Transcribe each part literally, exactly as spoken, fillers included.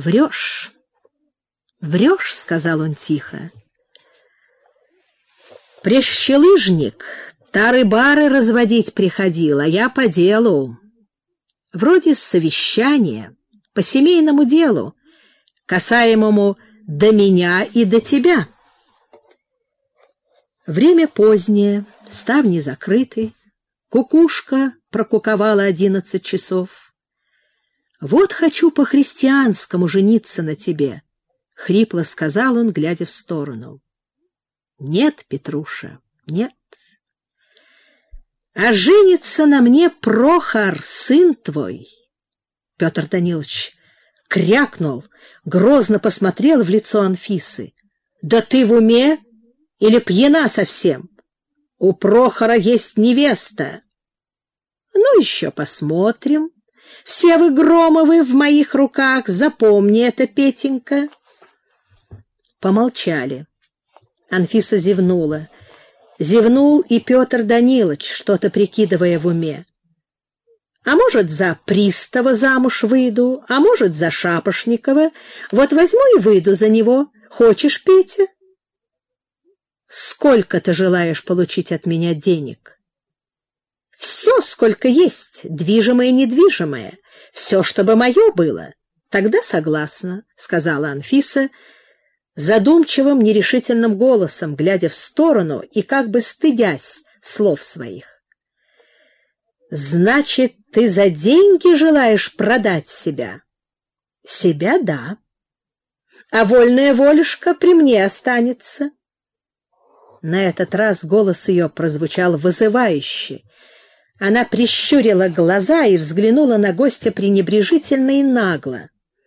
Врешь, врешь, — сказал он тихо. Прещелыжник тары-бары разводить приходил, а я по делу. Вроде совещания, по семейному делу, касаемому до меня и до тебя. Время позднее, ставни закрыты, кукушка прокуковала одиннадцать часов. «Вот хочу по-христианскому жениться на тебе», — хрипло сказал он, глядя в сторону. «Нет, Петруша, нет. А женится на мне Прохор, сын твой». Петр Данилович крякнул, грозно посмотрел в лицо Анфисы. «Да ты в уме или пьяна совсем? У Прохора есть невеста». «Ну, еще посмотрим. Все вы Громовы в моих руках, запомни это, Петенька». Помолчали. Анфиса зевнула. Зевнул и Петр Данилович, что-то прикидывая в уме. «А может, за пристава замуж выйду, а может, за Шапошникова. Вот возьму и выйду за него. Хочешь, Петя?» «Сколько ты желаешь получить от меня денег?» «Все, сколько есть, движимое и недвижимое. Все, чтобы мое было. Тогда согласна», — сказала Анфиса задумчивым, нерешительным голосом, глядя в сторону и как бы стыдясь слов своих. «Значит, ты за деньги желаешь продать себя?» «Себя, да. А вольная волюшка при мне останется». На этот раз голос ее прозвучал вызывающе. Она прищурила глаза и взглянула на гостя пренебрежительно и нагло.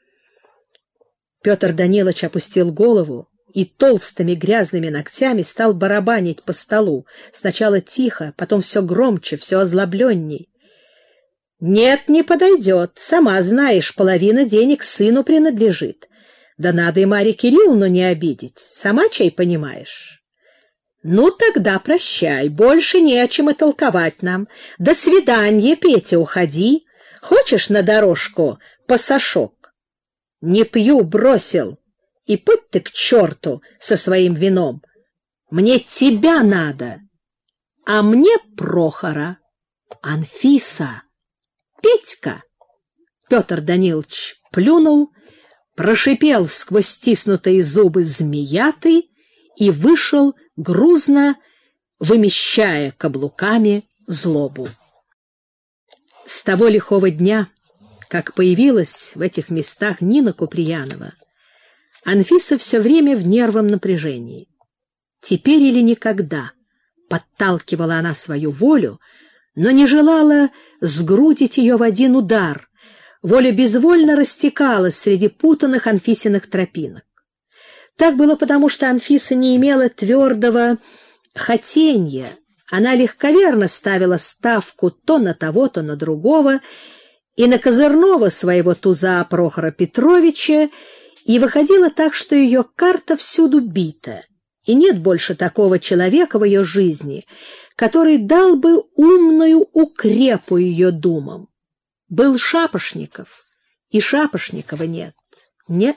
Петр Данилович опустил голову и толстыми грязными ногтями стал барабанить по столу, сначала тихо, потом все громче, все озлобленней. «Нет, не подойдет. Сама знаешь, половина денег сыну принадлежит. Да надо и Марье Кирилловну не обидеть. Сама чай понимаешь». «Ну, тогда прощай, больше не о чем и толковать нам. До свидания, Петя, уходи. Хочешь на дорожку пасашок?» «Не пью, бросил. И путь ты к черту со своим вином. Мне тебя надо, а мне Прохора. Анфиса, Петька». Петр Данилович плюнул, прошипел сквозь стиснутые зубы змеятый и вышел, грузно вымещая каблуками злобу. С того лихого дня, как появилась в этих местах Нина Куприянова, Анфиса все время в нервном напряжении. Теперь или никогда подталкивала она свою волю, но не желала сгрудить ее в один удар. Воля безвольно растекалась среди путанных Анфисиных тропинок. Так было потому, что Анфиса не имела твердого хотенья. Она легковерно ставила ставку то на того, то на другого, и на козырного своего туза Прохора Петровича, и выходило так, что ее карта всюду бита, и нет больше такого человека в ее жизни, который дал бы умную укрепу ее думам. Был Шапошников, и Шапошникова нет. Нет.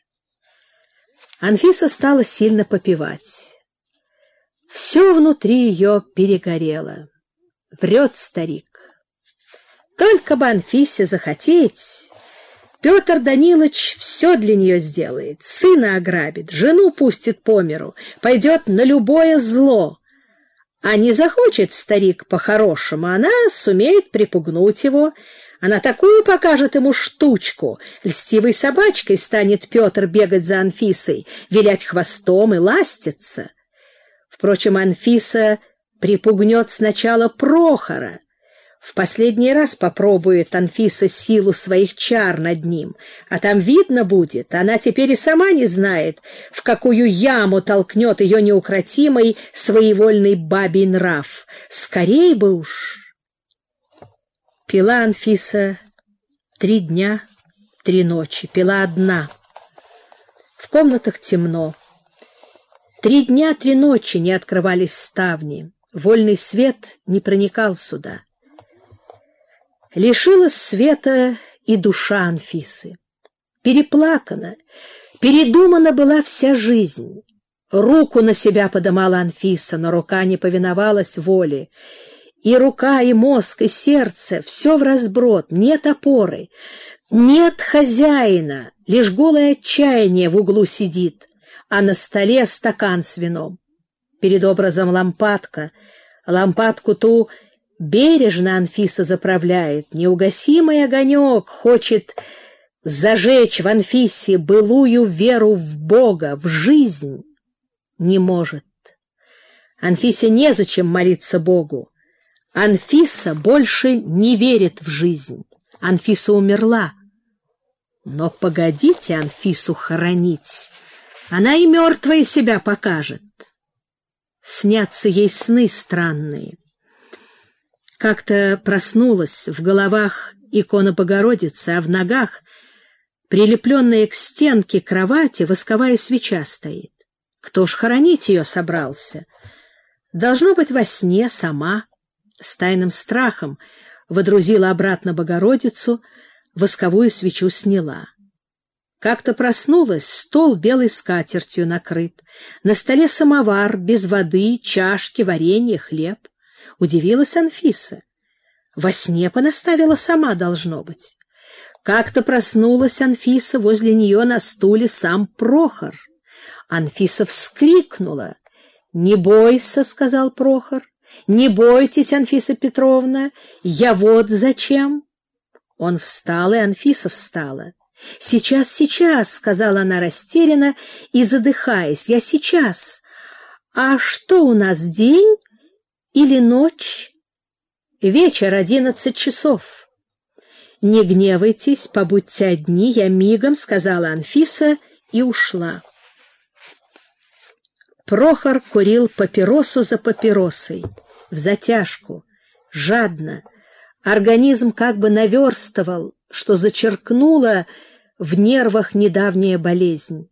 Анфиса стала сильно попивать. Все внутри ее перегорело. Врет старик. Только бы Анфисе захотеть, Петр Данилович все для нее сделает. Сына ограбит, жену пустит по миру, пойдет на любое зло. А не захочет старик по-хорошему, она сумеет припугнуть его. Она такую покажет ему штучку. Льстивой собачкой станет Петр бегать за Анфисой, вилять хвостом и ластиться. Впрочем, Анфиса припугнет сначала Прохора. В последний раз попробует Анфиса силу своих чар над ним, а там видно будет. Она теперь и сама не знает, в какую яму толкнет ее неукротимый своевольный бабий нрав. Скорей бы уж! Пила Анфиса три дня, три ночи, пила одна. В комнатах темно. Три дня, три ночи не открывались ставни, вольный свет не проникал сюда. Лишилась света и душа Анфисы. переплакана, передумана была вся жизнь. Руку на себя подымала Анфиса, но рука не повиновалась воле. И рука, и мозг, и сердце — все вразброд, нет опоры, нет хозяина, лишь голое отчаяние в углу сидит, а на столе стакан с вином. Перед образом лампадка, лампадку ту бережно Анфиса заправляет, неугасимый огонек хочет зажечь в Анфисе былую веру в Бога, в жизнь. Не может. Анфисе незачем молиться Богу. Анфиса больше не верит в жизнь. Анфиса умерла. Но погодите Анфису хоронить. Она и мертвая себя покажет. Снятся ей сны странные. Как-то проснулась в головах икона Богородицы, а в ногах, прилепленная к стенке кровати, восковая свеча стоит. Кто ж хоронить ее собрался? Должно быть, во сне сама. С тайным страхом водрузила обратно Богородицу, восковую свечу сняла. Как-то проснулась, стол белой скатертью накрыт, на столе самовар, без воды, чашки, варенье, хлеб. Удивилась Анфиса. Во сне понаставила сама, должно быть. Как-то проснулась Анфиса, возле нее на стуле сам Прохор. Анфиса вскрикнула. — Не бойся, — сказал Прохор. — Не бойтесь, Анфиса Петровна, я вот зачем. Он встал, и Анфиса встала. — Сейчас, сейчас, — сказала она растерянно и задыхаясь, — я сейчас. А что у нас, день или ночь? Вечер, одиннадцать часов. — Не гневайтесь, побудьте одни, я мигом, — сказала Анфиса и ушла. Прохор курил папиросу за папиросой, взатяжку, жадно. Организм как бы наверстывал, что зачеркнула в нервах недавняя болезнь.